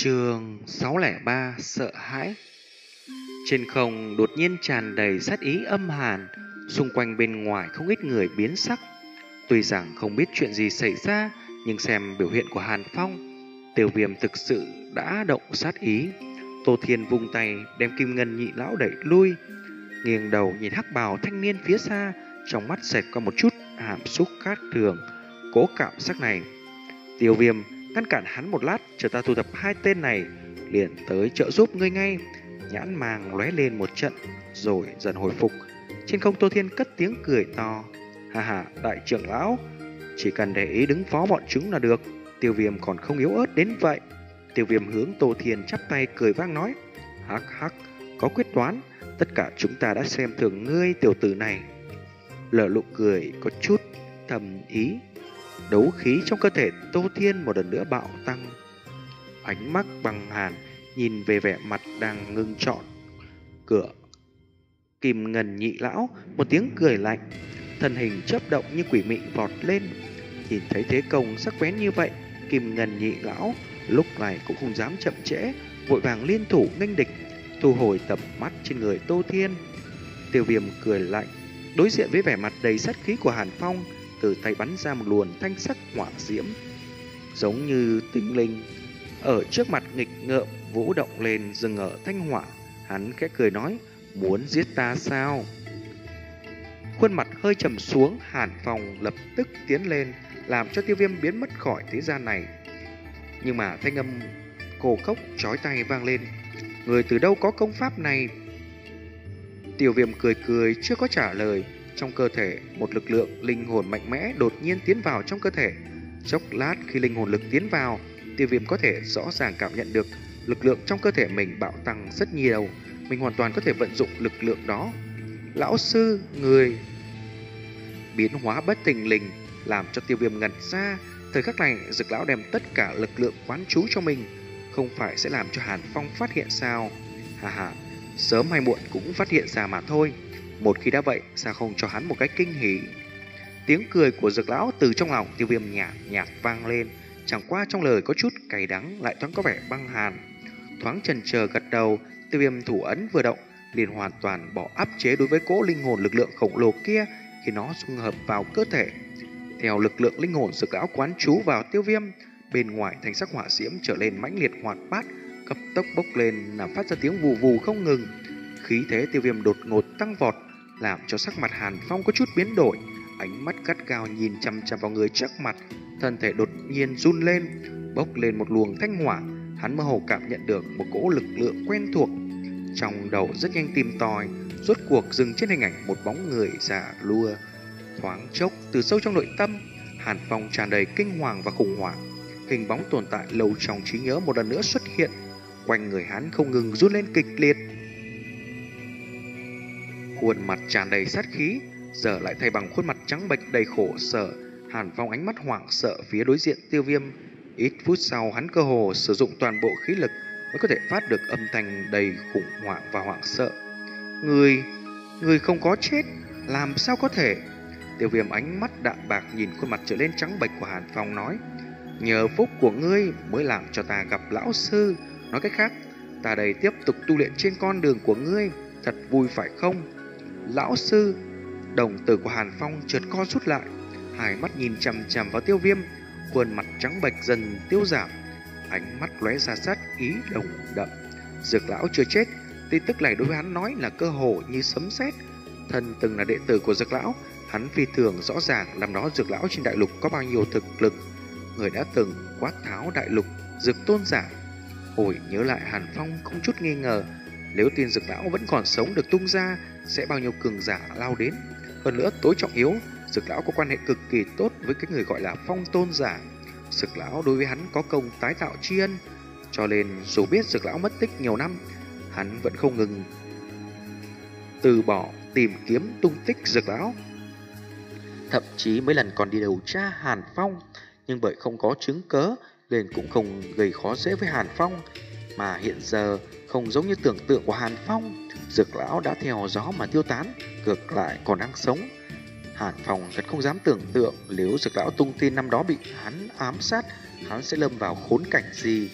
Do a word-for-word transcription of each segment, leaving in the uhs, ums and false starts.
Chương sáu không ba sợ hãi. Trên không đột nhiên tràn đầy sát ý âm hàn, xung quanh bên ngoài không ít người biến sắc. Tuy rằng không biết chuyện gì xảy ra, nhưng xem biểu hiện của Hàn Phong, Tiêu Viêm thực sự đã động sát ý. Tô Thiên vung tay đem Kim Ngân nhị lão đẩy lui, nghiêng đầu nhìn hắc bào thanh niên phía xa, trong mắt xẹt qua một chút hàm xúc khác thường. Cố cảm giác này, Tiêu Viêm ngăn cản hắn một lát, chờ ta thu thập hai tên này liền tới trợ giúp ngươi ngay. Nhãn màng lóe lên một trận rồi dần hồi phục. Trên không Tô Thiên cất tiếng cười to: ha ha, đại trưởng lão, chỉ cần để ý đứng phó bọn chúng là được. Tiêu Viêm còn không yếu ớt đến vậy. Tiêu Viêm hướng Tô Thiên chắp tay cười vang nói: hắc hắc, có quyết đoán, tất cả chúng ta đã xem thường ngươi tiểu tử này. Lở nụ cười có chút thầm ý. Đấu khí trong cơ thể Tô Thiên một lần nữa bạo tăng. Ánh mắt băng hàn nhìn về vẻ mặt đang ngưng trọn cửa Kim Ngân nhị lão, một tiếng cười lạnh, thân hình chớp động như quỷ mị vọt lên. Nhìn thấy thế công sắc bén như vậy, Kim Ngân nhị lão lúc này cũng không dám chậm trễ, vội vàng liên thủ nghênh địch, thu hồi tầm mắt trên người Tô Thiên. Tiêu Viêm cười lạnh, đối diện với vẻ mặt đầy sát khí của Hàn Phong, từ tay bắn ra một luồng thanh sắc hỏa diễm, giống như tinh linh ở trước mặt nghịch ngợm vũ động lên, dừng ở thanh hỏa. Hắn khẽ cười nói: muốn giết ta sao? Khuôn mặt hơi trầm xuống, Hàn Phong lập tức tiến lên, làm cho Tiêu Viêm biến mất khỏi thế gian này. Nhưng mà thanh âm cổ khốc chói tai vang lên: người từ đâu có công pháp này? Tiêu Viêm cười cười chưa có trả lời. Trong cơ thể, một lực lượng linh hồn mạnh mẽ đột nhiên tiến vào trong cơ thể. Chốc lát khi linh hồn lực tiến vào, Tiêu Viêm có thể rõ ràng cảm nhận được lực lượng trong cơ thể mình bạo tăng rất nhiều. Mình hoàn toàn có thể vận dụng lực lượng đó. Lão sư, người biến hóa bất thình lình làm cho Tiêu Viêm ngẩn ra. Thời khắc này, Dực lão đem tất cả lực lượng quán trú cho mình, không phải sẽ làm cho Hàn Phong phát hiện sao? Hà hà, sớm hay muộn cũng phát hiện ra mà thôi. Một khi đã vậy, sao không cho hắn một cái kinh hỉ? Tiếng cười của Dực lão từ trong lòng Tiêu Viêm nhạt nhạt vang lên, chẳng qua trong lời có chút cay đắng, lại thoáng có vẻ băng hàn. Thoáng chần chờ gật đầu, Tiêu Viêm thủ ấn vừa động, liền hoàn toàn bỏ áp chế đối với cỗ linh hồn lực lượng khổng lồ kia, khi nó dung hợp vào cơ thể. Theo lực lượng linh hồn Dực lão quán trú vào Tiêu Viêm, bên ngoài thanh sắc hỏa diễm trở lên mãnh liệt hoạt bát, cấp tốc bốc lên làm phát ra tiếng vù vù không ngừng. Khí thế Tiêu Viêm đột ngột tăng vọt, làm cho sắc mặt Hàn Phong có chút biến đổi. Ánh mắt gắt gao nhìn chằm chằm vào người trước mặt, thân thể đột nhiên run lên, bốc lên một luồng thanh hỏa. Hắn mơ hồ cảm nhận được một cỗ lực lượng quen thuộc, trong đầu rất nhanh tìm tòi, rốt cuộc dừng trên hình ảnh một bóng người già lua. Thoáng chốc, từ sâu trong nội tâm Hàn Phong tràn đầy kinh hoàng và khủng hoảng. Hình bóng tồn tại lâu trong trí nhớ một lần nữa xuất hiện, quanh người hắn không ngừng run lên kịch liệt. Khuôn mặt tràn đầy sát khí giờ lại thay bằng khuôn mặt trắng bệch đầy khổ sở. Hàn Phong ánh mắt hoảng sợ phía đối diện Tiêu Viêm. Ít phút sau, hắn cơ hồ sử dụng toàn bộ khí lực mới có thể phát được âm thanh đầy khủng hoảng và hoảng sợ. Người, người không có chết, làm sao có thể? Tiêu Viêm ánh mắt đạm bạc nhìn khuôn mặt trở lên trắng bệch của Hàn Phong nói: nhờ phúc của ngươi mới làm cho ta gặp lão sư. Nói cách khác, ta đây tiếp tục tu luyện trên con đường của ngươi, thật vui phải không? Lão sư. Đồng tử của Hàn Phong chợt co rút lại, hai mắt nhìn chằm chằm vào Tiêu Viêm, khuôn mặt trắng bệch dần tiêu giảm, ánh mắt lóe ra sát ý đồng đậm. Dược lão chưa chết, tin tức này đối với hắn nói là cơ hồ như sấm sét. Thân từng là đệ tử của Dược lão, hắn phi thường rõ ràng làm đó Dược lão trên đại lục có bao nhiêu thực lực. Người đã từng quát tháo đại lục Dược tôn giả. Hồi nhớ lại, Hàn Phong không chút nghi ngờ, nếu tin Dược lão vẫn còn sống được tung ra, sẽ bao nhiêu cường giả lao đến. Hơn nữa, tối trọng yếu, Dược lão có quan hệ cực kỳ tốt với cái người gọi là Phong tôn giả. Dược lão đối với hắn có công tái tạo tri ân, cho nên dù biết Dược lão mất tích nhiều năm, hắn vẫn không ngừng từ bỏ tìm kiếm tung tích Dược lão. Thậm chí mấy lần còn đi điều tra Hàn Phong, nhưng bởi không có chứng cớ nên cũng không gây khó dễ với Hàn Phong. Mà hiện giờ không giống như tưởng tượng của Hàn Phong, Dược lão đã theo gió mà tiêu tán, ngược lại còn đang sống. Hàn Phong thật không dám tưởng tượng nếu Dược lão tung tin năm đó bị hắn ám sát, hắn sẽ lâm vào khốn cảnh gì.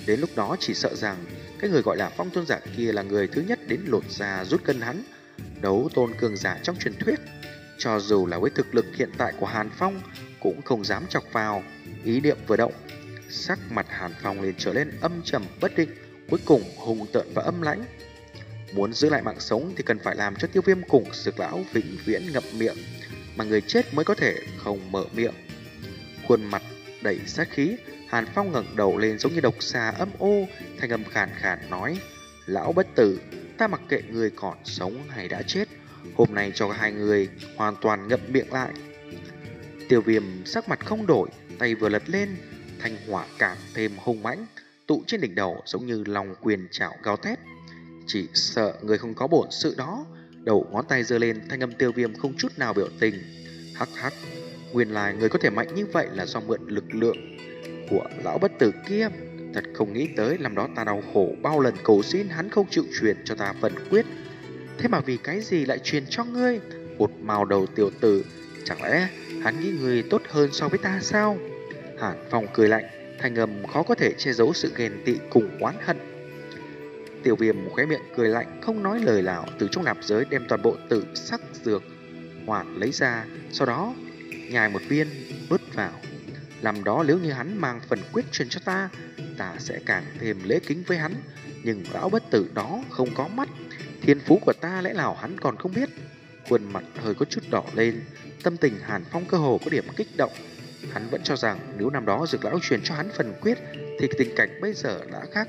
Đến lúc đó chỉ sợ rằng cái người gọi là Phong tôn giả kia là người thứ nhất đến lột da rút cân hắn, đấu tôn cường giả trong truyền thuyết. Cho dù là với thực lực hiện tại của Hàn Phong cũng không dám chọc vào. Ý niệm vừa động, sắc mặt Hàn Phong liền trở lên âm trầm bất định, cuối cùng hung tợn và âm lãnh. Muốn giữ lại mạng sống thì cần phải làm cho Tiêu Viêm cùng Dược lão vĩnh viễn ngậm miệng, mà người chết mới có thể không mở miệng. Khuôn mặt đầy sát khí, Hàn Phong ngẩng đầu lên giống như độc xà âm ô, thanh âm khàn khàn nói: "Lão bất tử, ta mặc kệ người còn sống hay đã chết, hôm nay cho hai người hoàn toàn ngậm miệng lại." Tiêu Viêm sắc mặt không đổi, tay vừa lật lên, thanh hỏa càng thêm hung mãnh, tụ trên đỉnh đầu giống như lòng quyền chảo gào thét. Chỉ sợ người không có bổn sự đó. Đầu ngón tay giơ lên, thanh âm Tiêu Viêm không chút nào biểu tình: "Hắc hắc, nguyên lai người có thể mạnh như vậy là do mượn lực lượng của lão bất tử kia. Thật không nghĩ tới năm đó ta đau khổ bao lần cầu xin hắn không chịu truyền cho ta phần quyết, thế mà vì cái gì lại truyền cho ngươi? Một màu đầu tiểu tử, chẳng lẽ hắn nghĩ người tốt hơn so với ta sao?" Hàn Phong cười lạnh, thanh âm khó có thể che giấu sự ghen tị cùng oán hận. Tiêu Viêm khóe miệng cười lạnh, không nói lời nào, từ trong nạp giới đem toàn bộ tử sắc dược hoàn lấy ra, sau đó nhai một viên nuốt vào. Làm đó nếu như hắn mang phần quyết truyền cho ta, ta sẽ càng thêm lễ kính với hắn. Nhưng lão bất tử đó không có mắt, thiên phú của ta lẽ nào hắn còn không biết? Khuôn mặt hơi có chút đỏ lên, tâm tình Hàn Phong cơ hồ có điểm kích động. Hắn vẫn cho rằng nếu năm đó Dược lão truyền cho hắn phần quyết thì tình cảnh bây giờ đã khác.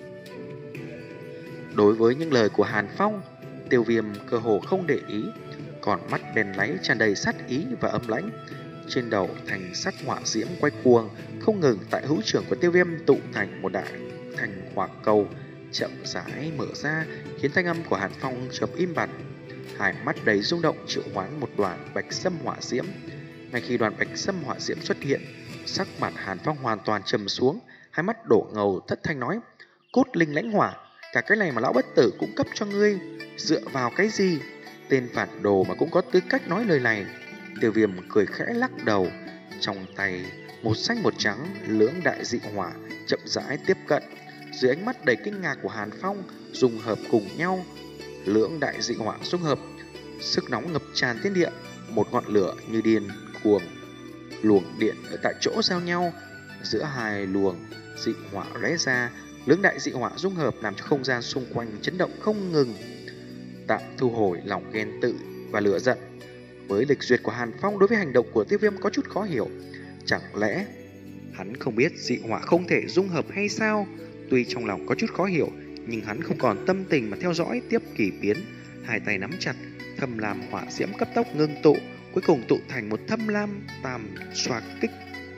Đối với những lời của Hàn Phong, Tiêu Viêm cơ hồ không để ý, còn mắt đen láy tràn đầy sát ý và âm lãnh. Trên đầu thành sắc hỏa diễm quay cuồng không ngừng, tại hữu trưởng của Tiêu Viêm tụ thành một đại thành hỏa cầu chậm rãi mở ra, khiến thanh âm của Hàn Phong chợt im bặt. Hai mắt đầy rung động triệu hoán một đoàn bạch sâm hỏa diễm. Ngay khi đoàn bạch sâm hỏa diễm xuất hiện, sắc mặt Hàn Phong hoàn toàn trầm xuống, hai mắt đổ ngầu thất thanh nói: "Cốt linh lãnh hỏa, cả cái này mà lão bất tử cũng cấp cho ngươi, dựa vào cái gì? Tên phản đồ mà cũng có tư cách nói lời này." Tiêu Viêm cười khẽ lắc đầu, trong tay một xanh một trắng lưỡng đại dị hỏa chậm rãi tiếp cận. Dưới ánh mắt đầy kinh ngạc của Hàn Phong, dung hợp cùng nhau, lưỡng đại dị hỏa dung hợp, sức nóng ngập tràn thiên địa, một ngọn lửa như điên cuồng luồng điện ở tại chỗ giao nhau. Giữa hai luồng dị hỏa lóe ra, lưỡng đại dị hỏa dung hợp làm cho không gian xung quanh chấn động không ngừng. Tạm thu hồi lòng ghen tự và lửa giận. Với lịch duyệt của Hàn Phong đối với hành động của Tiêu Viêm có chút khó hiểu. Chẳng lẽ hắn không biết dị hỏa không thể dung hợp hay sao? Tuy trong lòng có chút khó hiểu, nhưng hắn không còn tâm tình mà theo dõi tiếp kỳ biến. Hai tay nắm chặt, thâm lam hỏa diễm cấp tốc ngưng tụ, cuối cùng tụ thành một thâm lam tam xoa kích.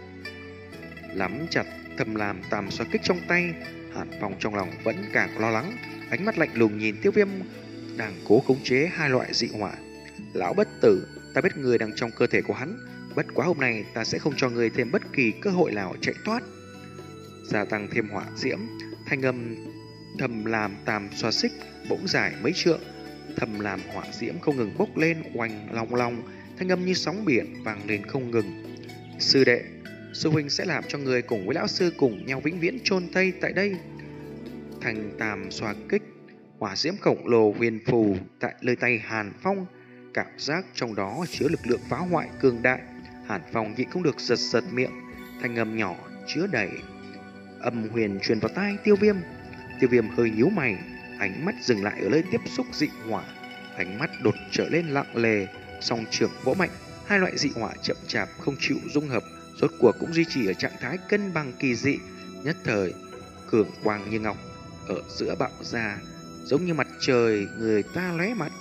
Nắm chặt thâm lam tam xoa kích trong tay, Hàn Phong trong lòng vẫn càng lo lắng, ánh mắt lạnh lùng nhìn Tiêu Viêm đang cố khống chế hai loại dị hỏa. "Lão bất tử, ta biết người đang trong cơ thể của hắn, bất quá hôm nay ta sẽ không cho người thêm bất kỳ cơ hội nào chạy thoát." Gia tăng thêm hỏa diễm, thanh âm thầm làm tam xoa xích bỗng dài mấy trượng, thầm làm hỏa diễm không ngừng bốc lên oanh long long, thanh âm như sóng biển vang lên không ngừng. "Sư đệ, sư huynh sẽ làm cho người cùng với lão sư cùng nhau vĩnh viễn chôn thây tại đây." Thành tam xoa kích, hỏa diễm khổng lồ huyền phù tại nơi tay Hàn Phong, cảm giác trong đó chứa lực lượng phá hoại cường đại. Hàn Phong nhịn không được giật giật miệng, thanh âm nhỏ chứa đầy âm huyền truyền vào tai Tiêu Viêm. Tiêu Viêm hơi nhíu mày, ánh mắt dừng lại ở nơi tiếp xúc dị hỏa, ánh mắt đột trở lên lặng lề, song trưởng vỗ mạnh, hai loại dị hỏa chậm chạp không chịu dung hợp, rốt cuộc cũng duy trì ở trạng thái cân bằng kỳ dị. Nhất thời, cường quang như ngọc ở giữa bạo ra, giống như mặt trời người ta lóe mặt.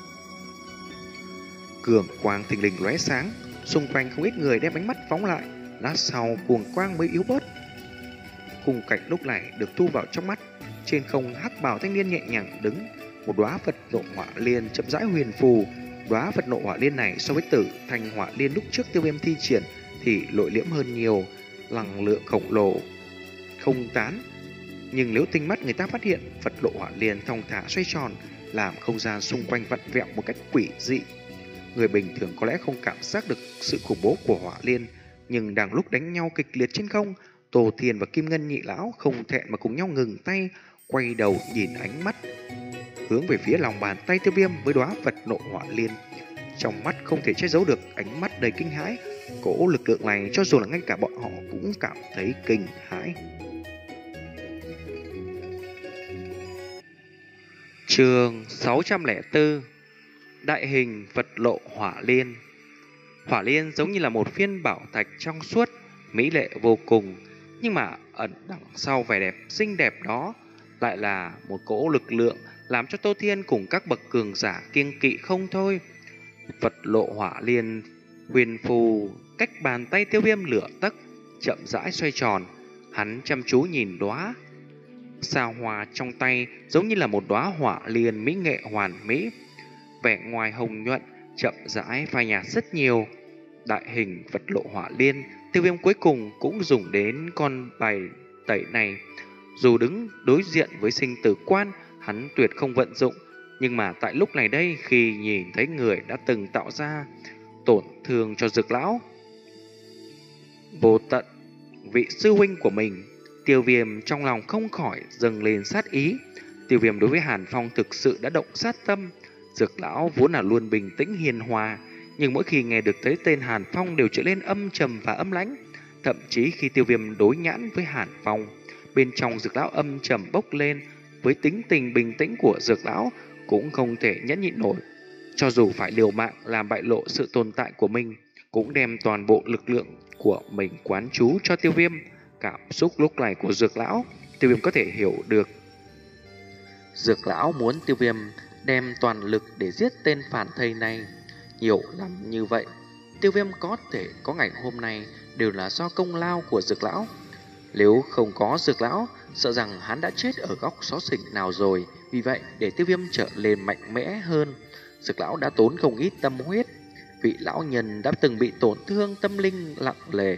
Cường quang thình lình lóe sáng, xung quanh không ít người đem ánh mắt phóng lại, lát sau cuồng quang mới yếu bớt. Khung cảnh lúc này được thu vào trong mắt. Trên không, hắc bào thanh niên nhẹ nhàng đứng, một đóa Phật nộ hỏa liên chậm rãi huyền phù. Đóa Phật nộ hỏa liên này so với tử thành hỏa liên lúc trước Tiêu Viêm thi triển thì nội liễm hơn nhiều, năng lượng khổng lồ không tán. Nhưng nếu tinh mắt người ta phát hiện, Phật nộ hỏa liên thong thả xoay tròn, làm không gian xung quanh vặn vẹo một cách quỷ dị. Người bình thường có lẽ không cảm giác được sự khủng bố của hỏa liên, nhưng đang lúc đánh nhau kịch liệt trên không, Tô Thiên và Kim Ngân nhị lão không thẹn mà cùng nhau ngừng tay, quay đầu nhìn ánh mắt hướng về phía lòng bàn tay Tiêu Viêm với đóa Phật nộ hỏa liên. Trong mắt không thể che giấu được ánh mắt đầy kinh hãi. Cỗ lực lượng này cho dù là ngay cả bọn họ cũng cảm thấy kinh hãi. Chương sáu trăm lẻ bốn. Đại hình Phật lộ hỏa liên. Hỏa liên giống như là một phiên bảo thạch trong suốt, mỹ lệ vô cùng, nhưng mà ẩn đằng sau vẻ đẹp xinh đẹp đó lại là một cỗ lực lượng làm cho Tô Thiên cùng các bậc cường giả kiêng kỵ không thôi. Phật lộ hỏa liên huyền phù cách bàn tay Tiêu Viêm lửa tấc, chậm rãi xoay tròn. Hắn chăm chú nhìn đóa sao hoa trong tay, giống như là một đóa hỏa liên mỹ nghệ hoàn mỹ, vẻ ngoài hồng nhuận, chậm rãi phai nhạt rất nhiều. Đại hình Phật lộ hỏa liên, Tiêu Viêm cuối cùng cũng dùng đến con bài tẩy này. Dù đứng đối diện với sinh tử quan, hắn tuyệt không vận dụng, nhưng mà tại lúc này đây, khi nhìn thấy người đã từng tạo ra tổn thương cho Dược lão vô tận vị sư huynh của mình, Tiêu Viêm trong lòng không khỏi dâng lên sát ý. Tiêu Viêm đối với Hàn Phong thực sự đã động sát tâm. Dược lão vốn là luôn bình tĩnh hiền hòa, nhưng mỗi khi nghe được tới tên Hàn Phong đều trở lên âm trầm và âm lãnh. Thậm chí khi Tiêu Viêm đối nhãn với Hàn Phong, bên trong Dược lão âm trầm bốc lên. Với tính tình bình tĩnh của Dược lão cũng không thể nhẫn nhịn nổi, cho dù phải liều mạng làm bại lộ sự tồn tại của mình, cũng đem toàn bộ lực lượng của mình quán chú cho Tiêu Viêm. Cảm xúc lúc này của Dược lão, Tiêu Viêm có thể hiểu được. Dược lão muốn Tiêu Viêm đem toàn lực để giết tên phản thây này. Nhiều lắm như vậy, Tiêu Viêm có thể có ngày hôm nay đều là do công lao của Dược lão. Nếu không có Dược lão, sợ rằng hắn đã chết ở góc xó xỉnh nào rồi. Vì vậy, để Tiêu Viêm trở lên mạnh mẽ hơn, Dược lão đã tốn không ít tâm huyết. Vị lão nhân đã từng bị tổn thương tâm linh lặng lề,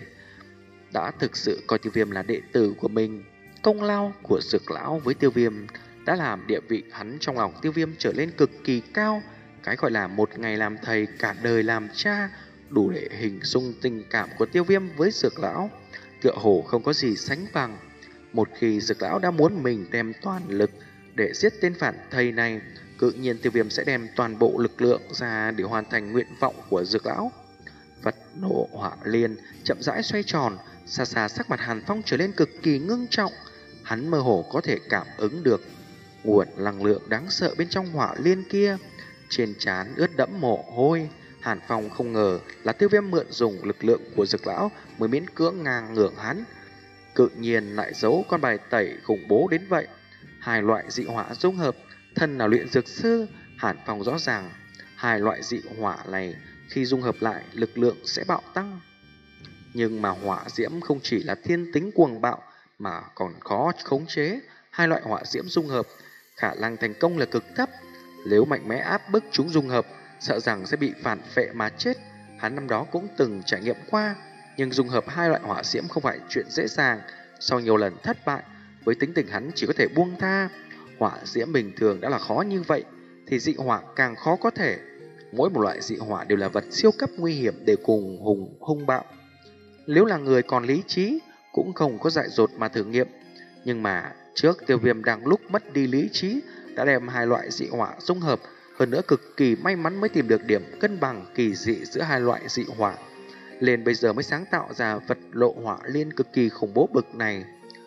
đã thực sự coi Tiêu Viêm là đệ tử của mình. Công lao của Dược lão với Tiêu Viêm đã làm địa vị hắn trong lòng Tiêu Viêm trở lên cực kỳ cao. Cái gọi là một ngày làm thầy, cả đời làm cha, đủ để hình dung tình cảm của Tiêu Viêm với Dược lão, tựa hồ không có gì sánh bằng. Một khi Dược lão đã muốn mình đem toàn lực để giết tên phản thây này, tự nhiên Tiêu Viêm sẽ đem toàn bộ lực lượng ra để hoàn thành nguyện vọng của Dược lão. Phật nộ hỏa liên chậm rãi xoay tròn, xa xa sắc mặt Hàn Phong trở lên cực kỳ ngưng trọng. Hắn mơ hồ có thể cảm ứng được nguồn năng lượng đáng sợ bên trong hỏa liên kia. Trên trán ướt đẫm mồ hôi. Hàn Phong không ngờ là Tiêu Viêm mượn dùng lực lượng của Dược lão mới miễn cưỡng ngang ngược hắn, tự nhiên lại giấu con bài tẩy khủng bố đến vậy. Hai loại dị hỏa dung hợp, thân là luyện dược sư, Hàn Phong rõ ràng hai loại dị hỏa này khi dung hợp lại lực lượng sẽ bạo tăng. Nhưng mà hỏa diễm không chỉ là thiên tính cuồng bạo mà còn khó khống chế. Hai loại hỏa diễm dung hợp, khả năng thành công là cực thấp. Nếu mạnh mẽ áp bức chúng dung hợp, sợ rằng sẽ bị phản phệ mà chết. Hắn năm đó cũng từng trải nghiệm qua. Nhưng dung hợp hai loại hỏa diễm không phải chuyện dễ dàng. Sau nhiều lần thất bại, với tính tình hắn chỉ có thể buông tha. Hỏa diễm bình thường đã là khó như vậy, thì dị hỏa càng khó có thể. Mỗi một loại dị hỏa đều là vật siêu cấp nguy hiểm để cùng hùng hung bạo. Nếu là người còn lý trí, cũng không có dại dột mà thử nghiệm. Nhưng mà trước Tiêu Viêm đang lúc mất đi lý trí, đã đem hai loại dị hỏa dung hợp. Hơn nữa cực kỳ may mắn mới tìm được điểm cân bằng kỳ dị giữa hai loại dị hỏa, lên bây giờ mới sáng tạo ra vật lộ hỏa liên cực kỳ khủng bố bực này.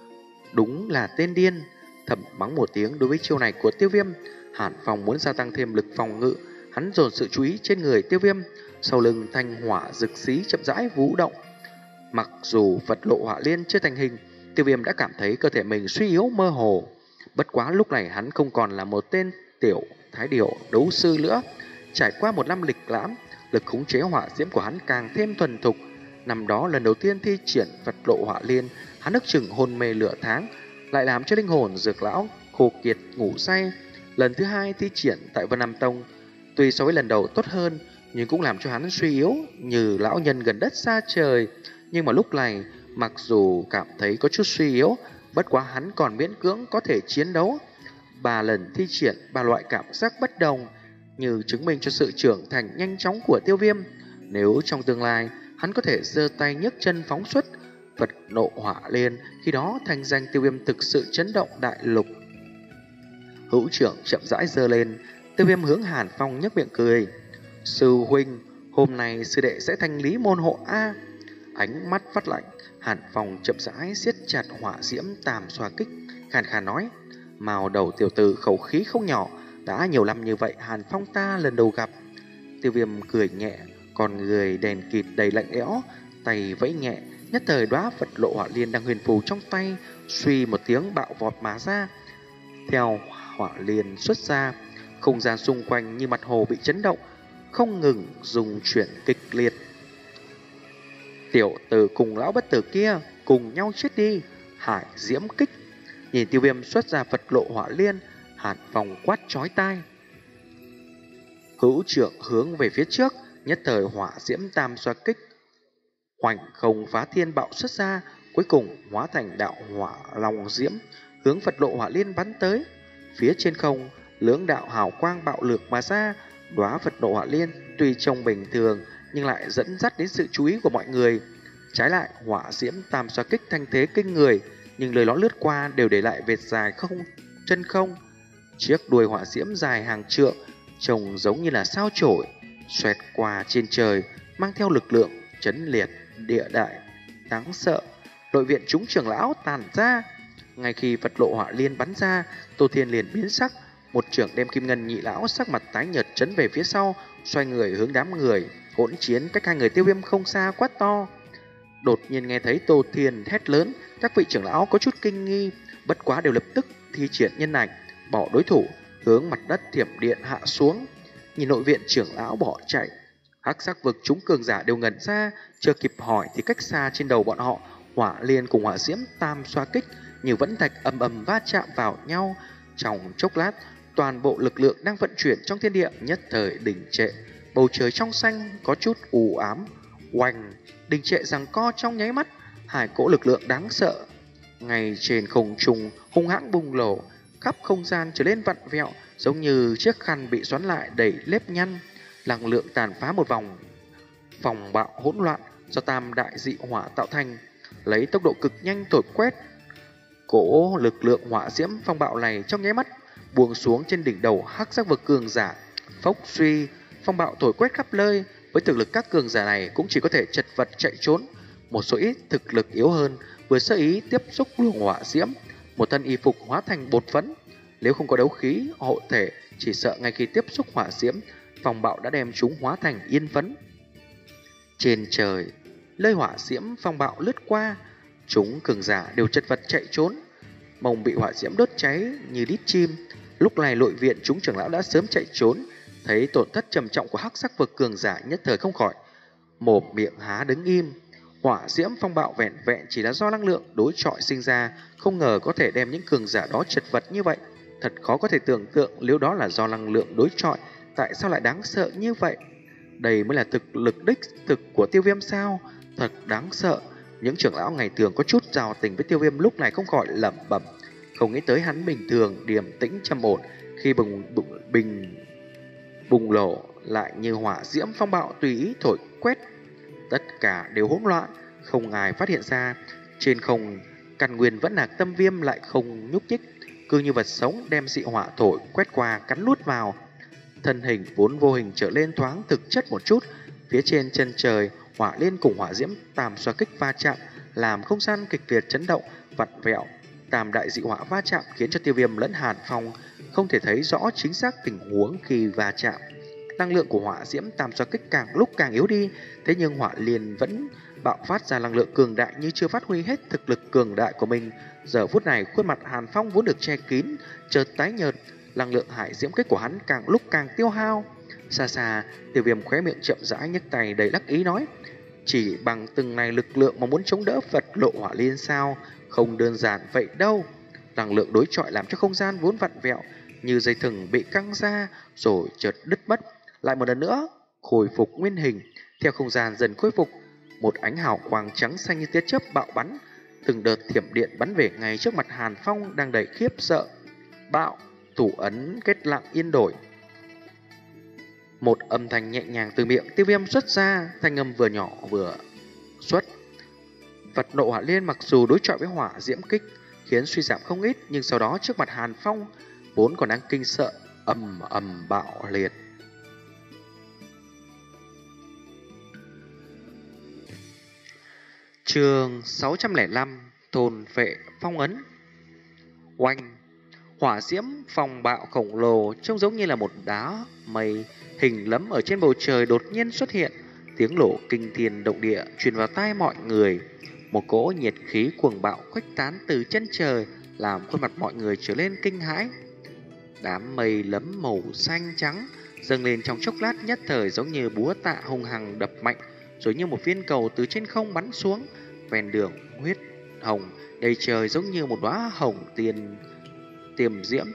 Đúng là tên điên. Thầm mắng một tiếng đối với chiêu này của Tiêu Viêm. Hàn Phong muốn gia tăng thêm lực phòng ngự, hắn dồn sự chú ý trên người Tiêu Viêm. Sau lưng thanh hỏa rực xí chậm rãi vũ động. Mặc dù vật lộ hỏa liên chưa thành hình, Tiêu Viêm đã cảm thấy cơ thể mình suy yếu mơ hồ. Bất quá lúc này hắn không còn là một tên tiểu thái điểu đấu sư nữa. Trải qua một năm lịch lãm, lực khống chế hỏa diễm của hắn càng thêm thuần thục. Năm đó lần đầu tiên thi triển vật lộ hỏa liên, hắn ức chừng hôn mê lửa tháng, lại làm cho linh hồn Dược lão khô kiệt ngủ say. Lần thứ hai thi triển tại Vân Nam Tông, tuy so với lần đầu tốt hơn, nhưng cũng làm cho hắn suy yếu như lão nhân gần đất xa trời. Nhưng mà lúc này, mặc dù cảm thấy có chút suy yếu, bất quá hắn còn miễn cưỡng có thể chiến đấu. Ba lần thi triển ba loại cảm giác bất đồng, như chứng minh cho sự trưởng thành nhanh chóng của Tiêu Viêm. Nếu trong tương lai hắn có thể giơ tay nhấc chân phóng xuất, Phật nộ hỏa liên, khi đó thanh danh Tiêu Viêm thực sự chấn động đại lục. Hữu trưởng chậm rãi giơ lên, Tiêu Viêm hướng Hàn Phong nhếch miệng cười. Sư huynh, hôm nay sư đệ sẽ thanh lý môn hộ a. Ánh mắt phát lạnh, Hàn Phong chậm rãi siết chặt hỏa diễm tam xoa kích, khàn khàn nói: Mao đầu tiểu tử khẩu khí không nhỏ, đã nhiều năm như vậy Hàn Phong ta lần đầu gặp. Tiêu Viêm cười nhẹ, còn người đèn kịt đầy lạnh lẽo, tay vẫy nhẹ, nhất thời đóa Phật lộ hỏa liên đang huyền phù trong tay, suy một tiếng bạo vọt mà ra. Theo hỏa liên xuất ra, không gian xung quanh như mặt hồ bị chấn động, không ngừng dùng chuyển kịch liệt. Tiểu tử cùng lão bất tử kia cùng nhau chết đi. Hải diễm kích. Nhìn Tiêu Viêm xuất ra Phật lộ hỏa liên, Hàn Phong quát chói tai. Hữu trưởng hướng về phía trước, nhất thời hỏa diễm tam xoa kích hoành không phá thiên bạo xuất ra, cuối cùng hóa thành đạo hỏa long diễm, hướng Phật lộ hỏa liên bắn tới. Phía trên không, lưỡng đạo hào quang bạo lược mà ra, đóa Phật lộ hỏa liên tuy trông bình thường nhưng lại dẫn dắt đến sự chú ý của mọi người. Trái lại, hỏa diễm tam xoa kích thanh thế kinh người, nhưng lời nó lướt qua đều để lại vệt dài không chân không. Chiếc đuôi hỏa diễm dài hàng trượng, trông giống như là sao chổi, xoẹt qua trên trời, mang theo lực lượng chấn liệt địa đại đáng sợ. Đội viện chúng trưởng lão tàn ra. Ngay khi Phật lộ hỏa liên bắn ra, Tô Thiên liền biến sắc, một trưởng đem Kim Ngân nhị lão sắc mặt tái nhợt chấn về phía sau, xoay người hướng đám người hỗn chiến cách hai người Tiêu Viêm không xa quát to. Đột nhiên nghe thấy Tô Thiên hét lớn, các vị trưởng lão có chút kinh nghi, bất quá đều lập tức thi triển nhân ảnh, bỏ đối thủ, hướng mặt đất thiểm điện hạ xuống. Nhìn nội viện trưởng lão bỏ chạy, hắc sắc vực chúng cường giả đều ngẩn ra, chưa kịp hỏi thì cách xa trên đầu bọn họ, hỏa liên cùng hỏa diễm tam xoa kích như vẫn thạch ầm ầm va chạm vào nhau. Trong chốc lát, toàn bộ lực lượng đang vận chuyển trong thiên địa nhất thời đình trệ, bầu trời trong xanh có chút u ám, oanh đình trệ giằng co trong nháy mắt. Hai cỗ lực lượng đáng sợ ngay trên không trung hung hãn bùng nổ, khắp không gian trở lên vặn vẹo, giống như chiếc khăn bị xoắn lại đầy nếp nhăn. Năng lượng tàn phá một vòng phòng bạo hỗn loạn do tam đại dị hỏa tạo thành, lấy tốc độ cực nhanh thổi quét. Cỗ lực lượng hỏa diễm phong bạo này trong nháy mắt buông xuống trên đỉnh đầu hắc sắc vực cường giả. Phốc suy, phong bạo thổi quét khắp nơi, với thực lực các cường giả này cũng chỉ có thể chật vật chạy trốn. Một số ít thực lực yếu hơn vừa sơ ý tiếp xúc luồng hỏa diễm, một thân y phục hóa thành bột phấn. Nếu không có đấu khí hộ thể, chỉ sợ ngay khi tiếp xúc hỏa diễm, phong bạo đã đem chúng hóa thành yên phấn. Trên trời, nơi hỏa diễm phong bạo lướt qua, chúng cường giả đều chật vật chạy trốn, mông bị hỏa diễm đốt cháy như đít chim. Lúc này nội viện chúng trưởng lão đã sớm chạy trốn, thấy tổn thất trầm trọng của hắc sắc vực cường giả nhất thời không khỏi mồm miệng há đứng im. Hỏa diễm phong bạo vẹn vẹn chỉ là do năng lượng đối chọi sinh ra, không ngờ có thể đem những cường giả đó chật vật như vậy. Thật khó có thể tưởng tượng nếu đó là do năng lượng đối chọi, tại sao lại đáng sợ như vậy? Đây mới là thực lực đích thực của Tiêu Viêm sao? Thật đáng sợ. Những trưởng lão ngày thường có chút giao tình với Tiêu Viêm lúc này không khỏi lẩm bẩm, không nghĩ tới hắn bình thường điềm tĩnh trầm ổn, khi bùng bùng bình bùng nổ lại như hỏa diễm phong bạo tùy ý thổi quét. Tất cả đều hỗn loạn, không ai phát hiện ra. Trên không, căn nguyên vẫn là tâm viêm lại không nhúc nhích, cứ như vật sống đem dị hỏa thổi quét qua cắn nuốt vào. Thân hình vốn vô hình trở lên thoáng thực chất một chút. Phía trên chân trời, hỏa liên cùng hỏa diễm tam xoa kích va chạm, làm không gian kịch liệt chấn động, vặn vẹo. Tam đại dị hỏa va chạm khiến cho Tiêu Viêm lẫn Hàn Phong không thể thấy rõ chính xác tình huống khi va chạm. Năng lượng của hỏa diễm tam xoa kích càng lúc càng yếu đi, thế nhưng hỏa liên vẫn bạo phát ra năng lượng cường đại như chưa phát huy hết thực lực cường đại của mình. Giờ phút này khuôn mặt Hàn Phong vốn được che kín chợt tái nhợt, năng lượng hải diễm kích của hắn càng lúc càng tiêu hao. Xa xa, Tiêu Viêm khóe miệng chậm rãi nhấc tay đầy đắc ý nói: chỉ bằng từng này lực lượng mà muốn chống đỡ Phật lộ hỏa liên sao? Không đơn giản vậy đâu. Năng lượng đối chọi làm cho không gian vốn vặn vẹo như dây thừng bị căng ra rồi chợt đứt mất, lại một lần nữa khôi phục nguyên hình. Theo không gian dần khôi phục, một ánh hào quang trắng xanh như tia chớp bạo bắn, từng đợt thiểm điện bắn về ngay trước mặt Hàn Phong đang đầy khiếp sợ. Bạo, thủ ấn kết lặng yên đổi. Một âm thanh nhẹ nhàng từ miệng Tiêu Viêm xuất ra, thanh âm vừa nhỏ vừa xuất, Phật nộ hỏa liên mặc dù đối chọi với hỏa diễm kích khiến suy giảm không ít, nhưng sau đó trước mặt Hàn Phong vốn còn đang kinh sợ, ầm ầm bạo liệt. Chương sáu trăm lẻ năm thôn vệ phong ấn. Oanh, hỏa diễm phong bạo khổng lồ trông giống như là một đá mây hình lấm ở trên bầu trời đột nhiên xuất hiện, tiếng nổ kinh thiên động địa truyền vào tai mọi người. Một cỗ nhiệt khí cuồng bạo khuếch tán từ chân trời, làm khuôn mặt mọi người trở lên kinh hãi. Đám mây lấm màu xanh trắng dâng lên trong chốc lát, nhất thời giống như búa tạ hung hăng đập mạnh, rồi như một viên cầu từ trên không bắn xuống. Ven đường huyết hồng đầy trời giống như một đóa hồng tiền tiềm diễm.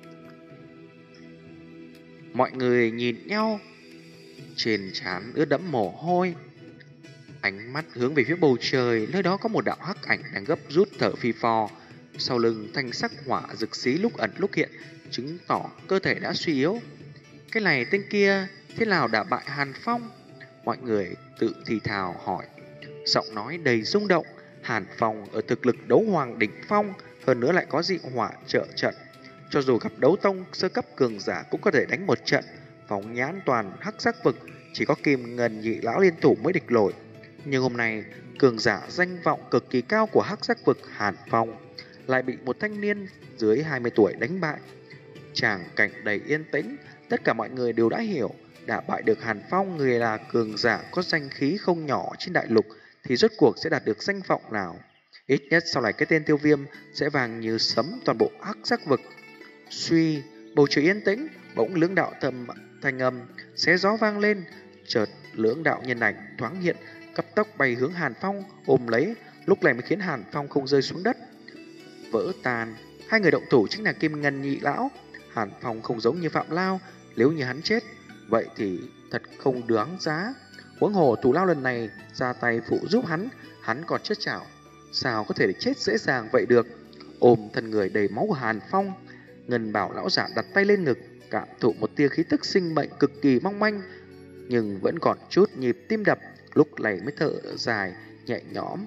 Mọi người nhìn nhau, trên trán ướt đẫm mồ hôi, ánh mắt hướng về phía bầu trời. Nơi đó có một đạo hắc ảnh đang gấp rút thở phì phò, sau lưng thanh sắc hỏa rực xí lúc ẩn lúc hiện, chứng tỏ cơ thể đã suy yếu. Cái này tên kia thế nào đã bại Hàn Phong? Mọi người tự thì thào hỏi, giọng nói đầy rung động. Hàn Phong ở thực lực đấu hoàng đỉnh phong, hơn nữa lại có dị hỏa trợ trận, cho dù gặp đấu tông sơ cấp cường giả cũng có thể đánh một trận. Phóng nhãn toàn hắc sắc vực, chỉ có Kim Ngân nhị lão liên thủ mới địch nổi. Nhưng hôm nay cường giả danh vọng cực kỳ cao của hắc sắc vực Hàn Phong lại bị một thanh niên dưới hai mươi tuổi đánh bại. Tràng cảnh đầy yên tĩnh, tất cả mọi người đều đã hiểu, đã bại được Hàn Phong, người là cường giả có danh khí không nhỏ trên đại lục, thì rốt cuộc sẽ đạt được danh vọng nào. Ít nhất sau này cái tên Tiêu Viêm sẽ vàng như sấm toàn bộ hắc sắc vực. Suy, bầu trời yên tĩnh, bỗng lưỡng đạo thầm thanh âm xé gió vang lên. Chợt lưỡng đạo nhân ảnh thoáng hiện, cấp tốc bay hướng Hàn Phong ôm lấy, lúc này mới khiến Hàn Phong không rơi xuống đất. Vỡ tan, hai người động thủ chính là Kim Ngân nhị lão. Hàn Phong không giống như Phạm Lao, nếu như hắn chết vậy thì thật không đáng giá. Huống hồ Thủ Lao lần này ra tay phụ giúp hắn, hắn còn chết chảo, sao có thể chết dễ dàng vậy được. Ôm thân người đầy máu của Hàn Phong, Ngân Bảo lão giả đặt tay lên ngực, cảm thụ một tia khí tức sinh mệnh cực kỳ mong manh, nhưng vẫn còn chút nhịp tim đập, lúc này mới thở dài nhẹ nhõm.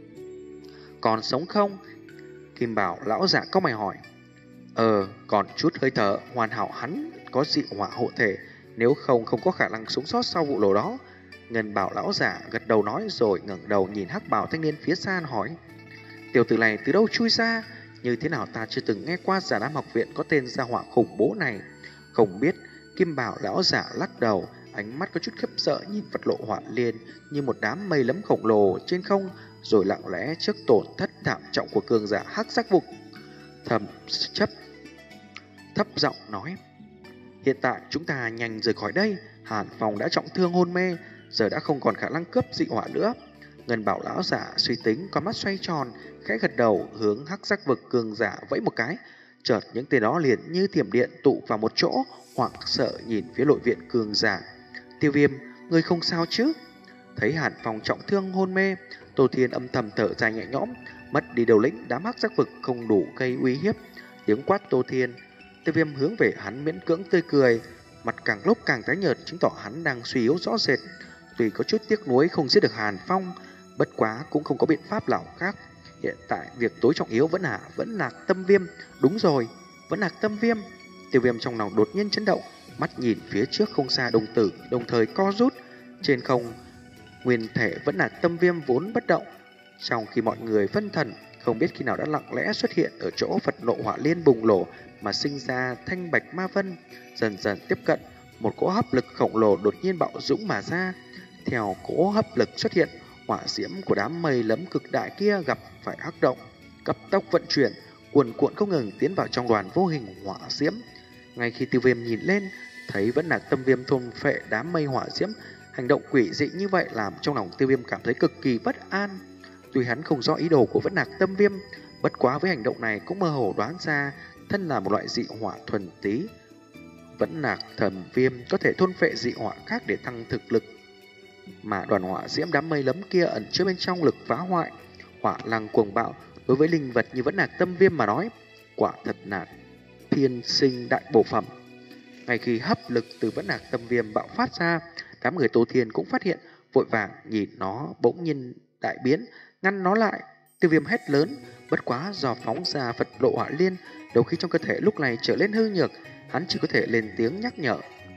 Còn sống không? Kim Bảo lão giả có mày hỏi. Ờ, còn chút hơi thở, hoàn hảo, hắn có dị hỏa hộ thể, nếu không không có khả năng sống sót sau vụ nổ đó. Ngân Bảo lão giả gật đầu nói, rồi ngẩng đầu nhìn hắc bào thanh niên phía xa hỏi, tiểu tử này từ đâu chui ra? Như thế nào ta chưa từng nghe qua Giả Nam học viện có tên gia hỏa khủng bố này. Không biết. Kim Bảo lão giả lắc đầu, ánh mắt có chút khiếp sợ nhìn Phật lộ hỏa liên như một đám mây lấm khổng lồ trên không, rồi lặng lẽ trước tổn thất thảm trọng của cường giả hắc sắc vực thầm chấp thấp giọng nói, hiện tại chúng ta nhanh rời khỏi đây. Hàn Phong đã trọng thương hôn mê, giờ đã không còn khả năng cướp dị hỏa nữa. Ngân Bảo lão giả suy tính, con mắt xoay tròn, khẽ gật đầu hướng hắc sắc vực cường giả vẫy một cái. Chợt những tên đó liền như thiểm điện tụ vào một chỗ, hoảng sợ nhìn phía nội viện cường giả. Tiêu Viêm, ngươi không sao chứ? Thấy Hàn Phong trọng thương hôn mê, Tô Thiên âm thầm thở dài nhẹ nhõm, mất đi đầu lĩnh đám hắc sắc vực không đủ gây uy hiếp. Tiếng quát Tô Thiên, Tiêu Viêm hướng về hắn miễn cưỡng tươi cười, mặt càng lúc càng tái nhợt, chứng tỏ hắn đang suy yếu rõ rệt. Tuy có chút tiếc nuối không giết được Hàn Phong, bất quá cũng không có biện pháp nào khác. Hiện tại việc tối trọng yếu vẫn là vẫn là Tâm Viêm. Đúng rồi, vẫn là Tâm Viêm. Tiêu Viêm trong lòng đột nhiên chấn động, mắt nhìn phía trước không xa đồng tử, đồng thời co rút. Trên không, nguyên thể vẫn là Tâm Viêm vốn bất động. Trong khi mọi người phân thần, không biết khi nào đã lặng lẽ xuất hiện ở chỗ Phật nộ hỏa liên bùng nổ mà sinh ra thanh bạch ma vân, dần dần tiếp cận. Một cỗ hấp lực khổng lồ đột nhiên bạo dũng mà ra. Theo cỗ hấp lực xuất hiện, hỏa diễm của đám mây lấm cực đại kia gặp phải hắc động, cấp tốc vận chuyển, cuồn cuộn không ngừng tiến vào trong đoàn vô hình hỏa diễm. Ngay khi Tiêu Viêm nhìn lên, thấy vẫn là Tâm Viêm thôn phệ đám mây hỏa diễm, hành động quỷ dị như vậy làm trong lòng Tiêu Viêm cảm thấy cực kỳ bất an. Tuy hắn không rõ ý đồ của Vẫn Lạc Tâm Viêm, bất quá với hành động này cũng mơ hồ đoán ra thân là một loại dị hỏa thuần tí. Vẫn Lạc Thần Viêm có thể thôn phệ dị hỏa khác để tăng thực lực, mà đoàn hỏa diễm đám mây lấm kia ẩn chứa bên trong lực phá hoại, hỏa lăng cuồng bạo. Đối với linh vật như Vẫn Lạc Tâm Viêm mà nói, quả thật là thiên sinh đại bổ phẩm. Ngay khi hấp lực từ Vẫn Lạc Tâm Viêm bạo phát ra, đám người Tô Thiên cũng phát hiện, vội vàng nhìn nó bỗng nhiên đại biến, ngăn nó lại. Tiêu Viêm hét lớn, bất quá do phóng ra Phật Lộ Hỏa Liên, đấu khí trong cơ thể lúc này trở lên hư nhược, hắn chỉ có thể lên tiếng nhắc nhở.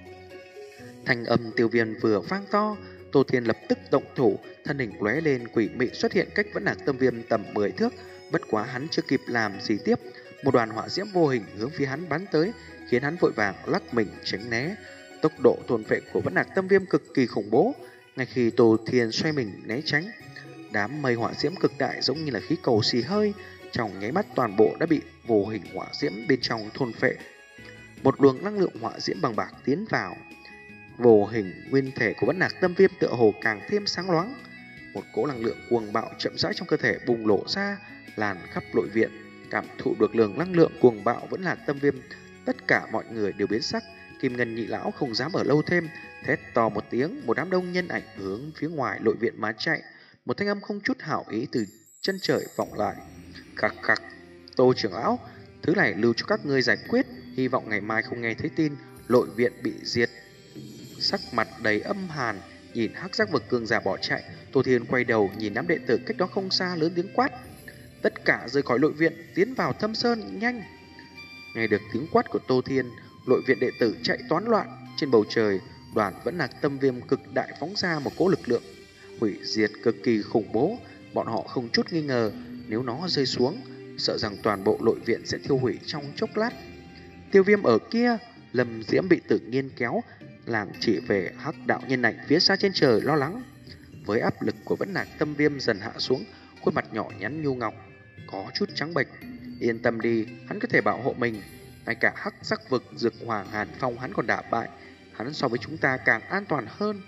Thanh âm Tiêu Viêm vừa vang to, Tô Thiên lập tức động thủ, thân hình lóe lên quỷ mị xuất hiện cách Vẫn Lạc Tâm Viêm tầm mười thước, bất quá hắn chưa kịp làm gì tiếp, một đoàn hỏa diễm vô hình hướng phía hắn bắn tới, khiến hắn vội vàng lắc mình tránh né. Tốc độ thôn phệ của Vẫn Lạc Tâm Viêm cực kỳ khủng bố, ngay khi Tô Thiên xoay mình né tránh, đám mây hỏa diễm cực đại giống như là khí cầu xì hơi, trong nháy mắt toàn bộ đã bị vô hình hỏa diễm bên trong thôn phệ. Một luồng năng lượng hỏa diễm bằng bạc tiến vào, vô hình nguyên thể của Vẫn Lạc Tâm Viêm tựa hồ càng thêm sáng loáng. Một cỗ năng lượng cuồng bạo chậm rãi trong cơ thể bùng nổ ra, lan khắp nội viện. Cảm thụ được lượng năng lượng cuồng bạo Vẫn Lạc Tâm Viêm, tất cả mọi người đều biến sắc. Kim Ngân nhị lão không dám ở lâu thêm, thét to một tiếng, một đám đông nhân ảnh hướng phía ngoài nội viện mà chạy. Một thanh âm không chút hảo ý từ chân trời vọng lại. Khắc khắc, Tô trưởng lão, thứ này lưu cho các ngươi giải quyết, hy vọng ngày mai không nghe thấy tin nội viện bị diệt. Sắc mặt đầy âm hàn, nhìn hắc giác vực cường giả bỏ chạy, Tô Thiên quay đầu nhìn đám đệ tử cách đó không xa lớn tiếng quát: tất cả rời khỏi nội viện, tiến vào Thâm Sơn, nhanh! Nghe được tiếng quát của Tô Thiên, nội viện đệ tử chạy toán loạn. Trên bầu trời, đoàn Vẫn Lạc Tâm Viêm cực đại phóng ra một cỗ lực lượng hủy diệt cực kỳ khủng bố. Bọn họ không chút nghi ngờ, nếu nó rơi xuống, sợ rằng toàn bộ nội viện sẽ thiêu hủy trong chốc lát. Tiêu Viêm ở kia, Lâm Diễm bị Tử Nghiên kéo, làm chỉ về hắc đạo nhân ảnh phía xa trên trời lo lắng. Với áp lực của Vẫn Lạc Tâm Viêm dần hạ xuống, khuôn mặt nhỏ nhắn nhu ngọc có chút trắng bệch. Yên tâm đi, hắn có thể bảo hộ mình. Ngay cả hắc sắc vực Dược Hoàng Hàn Phong hắn còn đả bại, hắn so với chúng ta càng an toàn hơn.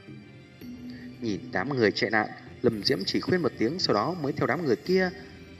Nhìn đám người chạy nạn, Lâm Diễm chỉ khuyên một tiếng, sau đó mới theo đám người kia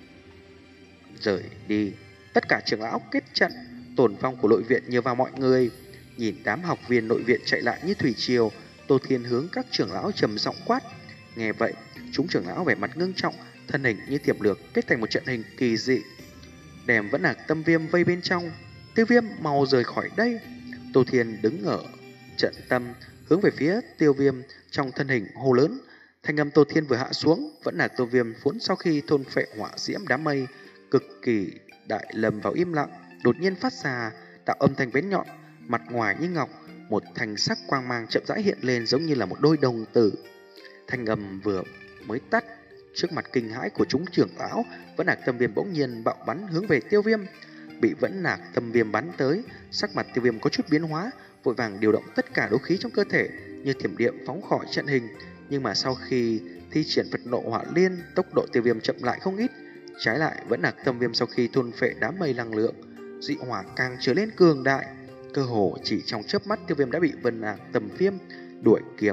rời đi. Tất cả trưởng lão kết trận, tổn vong của nội viện nhờ vào mọi người. Nhìn đám học viên nội viện chạy lại như thủy triều, Tô Thiên hướng các trưởng lão trầm giọng quát. Nghe vậy, chúng trưởng lão vẻ mặt ngưng trọng, thân hình như tiềm lược kết thành một trận hình kỳ dị, đem Vẫn Lạc Tâm Viêm vây bên trong. Tiêu Viêm mau rời khỏi đây. Tô Thiên đứng ở trận tâm, hướng về phía Tiêu Viêm trong thân hình hô lớn. Thanh âm Tô Thiên vừa hạ xuống, Vẫn Lạc Tô Viêm vốn sau khi thôn phệ hỏa diễm đám mây cực kỳ đại lầm vào im lặng, đột nhiên phát ra tạo âm thanh bén nhọn, mặt ngoài như ngọc, một thanh sắc quang mang chậm rãi hiện lên giống như là một đôi đồng tử. Thanh âm vừa mới tắt, trước mặt kinh hãi của chúng trưởng lão, Vẫn Lạc Tâm Viêm bỗng nhiên bạo bắn hướng về Tiêu Viêm. Bị Vẫn Lạc Tâm Viêm bắn tới, sắc mặt Tiêu Viêm có chút biến hóa, vội vàng điều động tất cả đấu khí trong cơ thể, như thiểm điện phóng khỏi trận hình. Nhưng mà sau khi thi triển Phật Nộ Hỏa Liên, tốc độ Tiêu Viêm chậm lại không ít. Trái lại, Vẫn Lạc Tâm Viêm sau khi thôn phệ đám mây năng lượng dị hỏa càng trở lên cường đại, cơ hồ chỉ trong chớp mắt Tiêu Viêm đã bị Vẫn Lạc Tâm Viêm đuổi kịp.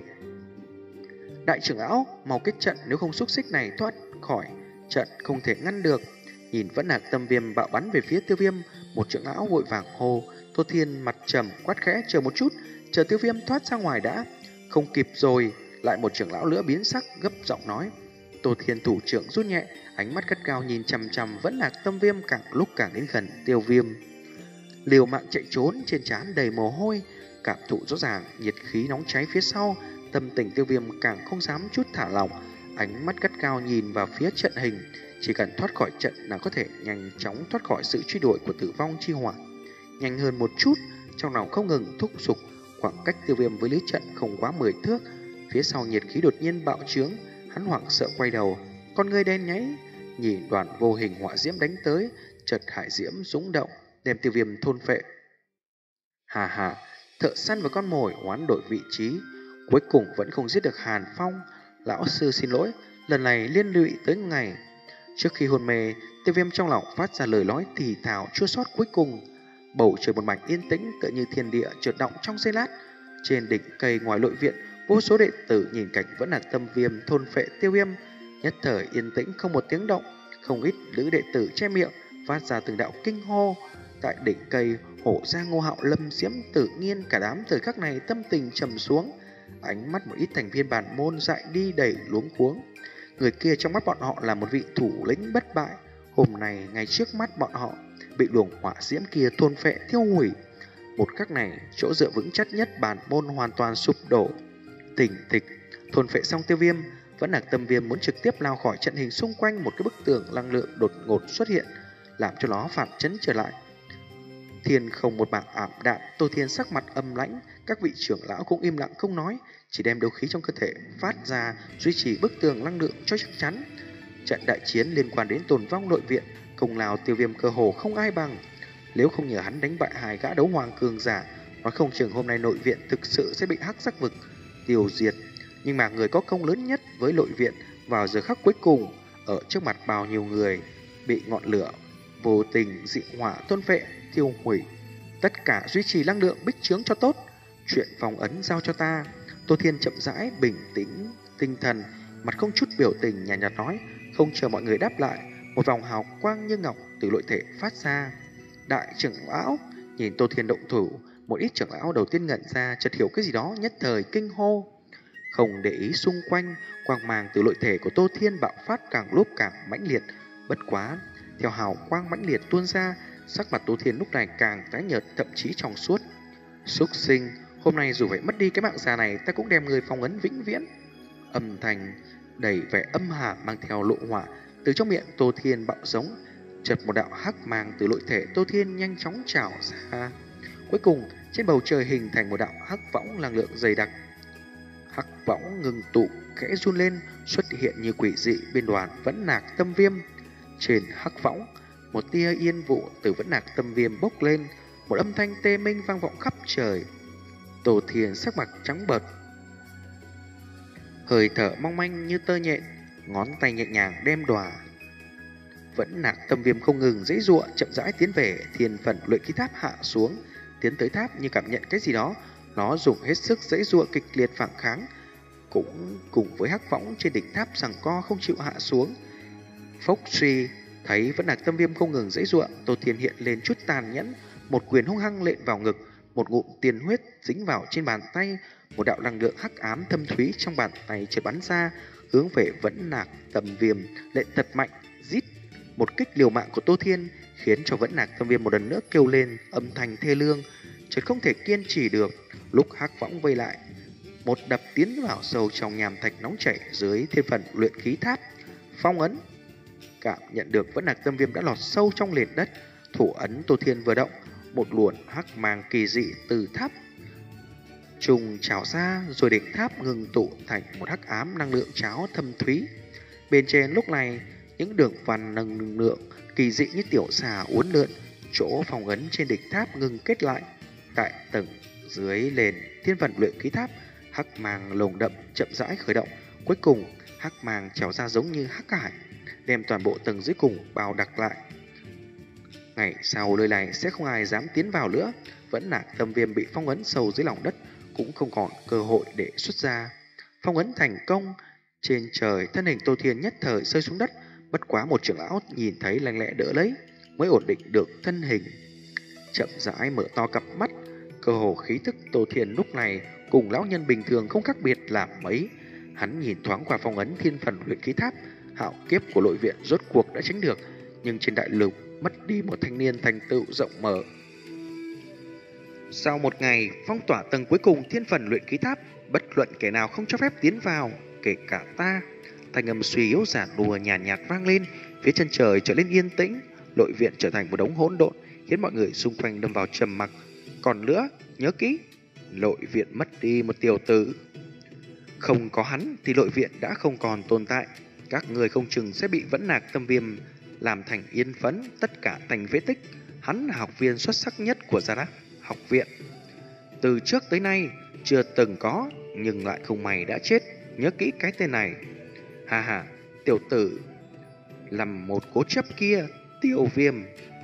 Đại trưởng lão, mau kết trận, nếu không xúc xích này thoát khỏi trận không thể ngăn được. Nhìn Vẫn Lạc Tâm Viêm bạo bắn về phía Tiêu Viêm, một trưởng lão vội vàng hô. Tô Thiên mặt trầm quát khẽ, chờ một chút, chờ Tiêu Viêm thoát ra ngoài đã. Không kịp rồi. Lại một trưởng lão nữa biến sắc, gấp giọng nói. Tô Thiên thủ trưởng rút nhẹ, ánh mắt gắt gao nhìn chằm chằm Vẫn Lạc Tâm Viêm, càng lúc càng đến gần Tiêu Viêm. Liều mạng chạy trốn, trên trán đầy mồ hôi, cảm thụ rõ ràng nhiệt khí nóng cháy phía sau. Tâm tình Tiêu Viêm càng không dám chút thả lỏng, ánh mắt gắt gao nhìn vào phía trận hình. Chỉ cần thoát khỏi trận là có thể nhanh chóng thoát khỏi sự truy đuổi của tử vong chi hỏa. Nhanh hơn một chút, trong lòng không ngừng thúc giục. Khoảng cách Tiêu Viêm với lưới trận không quá mười thước. Phía sau nhiệt khí đột nhiên bạo trướng, hắn hoảng sợ quay đầu, con ngươi đen nháy, nhìn đoàn vô hình hỏa diễm đánh tới, chợt hải diễm rúng động, đem Tiêu Viêm thôn phệ. Hà hà, thợ săn và con mồi hoán đổi vị trí, cuối cùng vẫn không giết được Hàn Phong. Lão sư xin lỗi, lần này liên lụy tới ngày. Trước khi hôn mê, Tiêu Viêm trong lòng phát ra lời nói thì thào chua xót cuối cùng. Bầu trời một mảnh yên tĩnh, tựa như thiên địa chợt động trong giây lát. Trên đỉnh cây ngoài nội viện, vô số đệ tử nhìn cảnh Vẫn Lạc Tâm Viêm thôn phệ Tiêu Viêm, nhất thời yên tĩnh không một tiếng động. Không ít nữ đệ tử che miệng phát ra từng đạo kinh hô. Tại đỉnh cây, Hổ Gia, Ngô Hạo, Lâm Diễm, Tử Nghiên, cả đám thời khắc này tâm tình trầm xuống, ánh mắt một ít thành viên bản môn dại đi đầy luống cuống. Người kia trong mắt bọn họ là một vị thủ lĩnh bất bại, hôm nay ngay trước mắt bọn họ bị luồng hỏa diễm kia thôn phệ thiêu hủy. Một khắc này, chỗ dựa vững chắc nhất bản môn hoàn toàn sụp đổ. Tỉnh thịch, thôn phệ xong Tiêu Viêm, Vẫn Nạc Tâm Viêm muốn trực tiếp lao khỏi trận hình xung quanh một cái bức tường năng lượng đột ngột xuất hiện, làm cho nó phản chấn trở lại. Thiên không một mảng ảm đạm, Tô Thiên sắc mặt âm lãnh, các vị trưởng lão cũng im lặng không nói, chỉ đem đấu khí trong cơ thể phát ra duy trì bức tường năng lượng cho chắc chắn. Trận đại chiến liên quan đến tồn vong nội viện, công lao Tiêu Viêm cơ hồ không ai bằng. Nếu không nhờ hắn đánh bại hai gã đấu hoàng cường giả, nói không chừng hôm nay nội viện thực sự sẽ bị hắc sắc vực tiêu diệt. Nhưng mà người có công lớn nhất với nội viện vào giờ khắc cuối cùng, ở trước mặt bao nhiêu người, bị ngọn lửa vô tình dị hỏa thôn vệ tiêu hủy. Tất cả duy trì năng lượng bích trướng cho tốt. Chuyện phong ấn giao cho ta. Tô Thiên chậm rãi bình tĩnh tinh thần, mặt không chút biểu tình, nhàn nhạt, nhạt nói. Không chờ mọi người đáp lại, một vòng hào quang như ngọc từ nội thể phát ra. Đại trưởng lão nhìn Tô Thiên động thủ, một ít trưởng lão đầu tiên ngẩn ra, chợt hiểu cái gì đó, nhất thời kinh hô. Không để ý xung quanh, quang mang từ nội thể của Tô Thiên bạo phát càng lúc càng mãnh liệt. Bất quá, theo hào quang mãnh liệt tuôn ra, sắc mặt Tô Thiên lúc này càng tái nhợt, thậm chí trong suốt. Súc sinh, hôm nay dù phải mất đi cái mạng già này, ta cũng đem người phong ấn vĩnh viễn. Âm thanh đầy vẻ âm hàn mang theo lộ hỏa từ trong miệng Tô Thiên bạo giống. Chợt một đạo hắc mang từ nội thể Tô Thiên nhanh chóng trào ra. Cuối cùng, trên bầu trời hình thành một đạo hắc võng năng lượng dày đặc. Hắc võng ngừng tụ, khẽ run lên, xuất hiện như quỷ dị bên đoàn Vẫn Nạc Tâm Viêm. Trên hắc võng, một tia yên vụ từ Vẫn Nạc Tâm Viêm bốc lên, một âm thanh tê minh vang vọng khắp trời. Tô Thiên sắc mặt trắng bệch, hơi thở mong manh như tơ nhện, ngón tay nhẹ nhàng đem đòa Vẫn Nạc Tâm Viêm không ngừng giãy giụa, chậm rãi tiến về. Thiên phần luyện khí tháp hạ xuống, tiến tới tháp như cảm nhận cái gì đó, nó dùng hết sức giãy giụa kịch liệt phản kháng, cũng cùng với hắc võng trên đỉnh tháp giằng co không chịu hạ xuống. Phốc suy, thấy Vẫn Nạc Tâm Viêm không ngừng giãy giụa, Tô Thiên hiện lên chút tàn nhẫn, một quyền hung hăng lện vào ngực, một ngụm tiên huyết dính vào trên bàn tay, một đạo năng lượng hắc ám thâm thúy trong bàn tay chợt bắn ra, hướng về Vẫn Nạc Tâm Viêm lện thật mạnh, rít. Một kích liều mạng của Tô Thiên khiến cho Vẫn Nạc Tâm Viêm một lần nữa kêu lên âm thanh thê lương, chợt không thể kiên trì được. Lúc hắc võng vây lại, một đập tiến vào sâu trong nham thạch nóng chảy dưới thiên phần luyện khí tháp. Phong ấn, cảm nhận được Vẫn Nạc Tâm Viêm đã lọt sâu trong nền đất. Thủ ấn Tô Thiên vừa động, một luồn hắc mang kỳ dị từ tháp trùng trào ra, rồi đỉnh tháp ngừng tụ thành một hắc ám năng lượng cháo thâm thúy. Bên trên lúc này, những đường văn năng lượng kỳ dị như tiểu xà uốn lượn, chỗ phong ấn trên đỉnh tháp ngừng kết lại. Tại tầng dưới nền thiên vận luyện khí tháp, hắc mang lồng đậm chậm rãi khởi động. Cuối cùng, hắc mang trào ra giống như hắc hải, đem toàn bộ tầng dưới cùng bao đặc lại. Ngày sau nơi này sẽ không ai dám tiến vào nữa. Vẫn Nạc Tâm Viêm bị phong ấn sâu dưới lòng đất, cũng không còn cơ hội để xuất ra. Phong ấn thành công, trên trời thân hình Tô Thiên nhất thời rơi xuống đất. Bất quá một trưởng lão nhìn thấy lanh lẹ đỡ lấy, mới ổn định được thân hình, chậm rãi mở to cặp mắt. Cơ hồ khí thức Tô Thiên lúc này cùng lão nhân bình thường không khác biệt là mấy. Hắn nhìn thoáng qua phong ấn thiên phần luyện khí tháp, hạo kiếp của nội viện rốt cuộc đã tránh được, nhưng trên đại lục mất đi một thanh niên thành tựu rộng mở. Sau một ngày phong tỏa tầng cuối cùng thiên phần luyện khí tháp, bất luận kẻ nào không cho phép tiến vào, kể cả ta. Thanh âm suy yếu giả đùa nhàn nhạt, nhạt vang lên, phía chân trời trở nên yên tĩnh, nội viện trở thành một đống hỗn độn, khiến mọi người xung quanh đâm vào trầm mặc. Còn nữa, nhớ kỹ, nội viện mất đi một tiểu tử, không có hắn thì nội viện đã không còn tồn tại. Các người không chừng sẽ bị Vẫn Nạc Tâm Viêm làm thành yên phấn, tất cả thành phế tích. Hắn là học viên xuất sắc nhất của Gia Đắc học viện, từ trước tới nay chưa từng có, nhưng lại không may đã chết. Nhớ kỹ cái tên này. Ha ha, tiểu tử làm một cố chấp kia, Tiêu Viêm.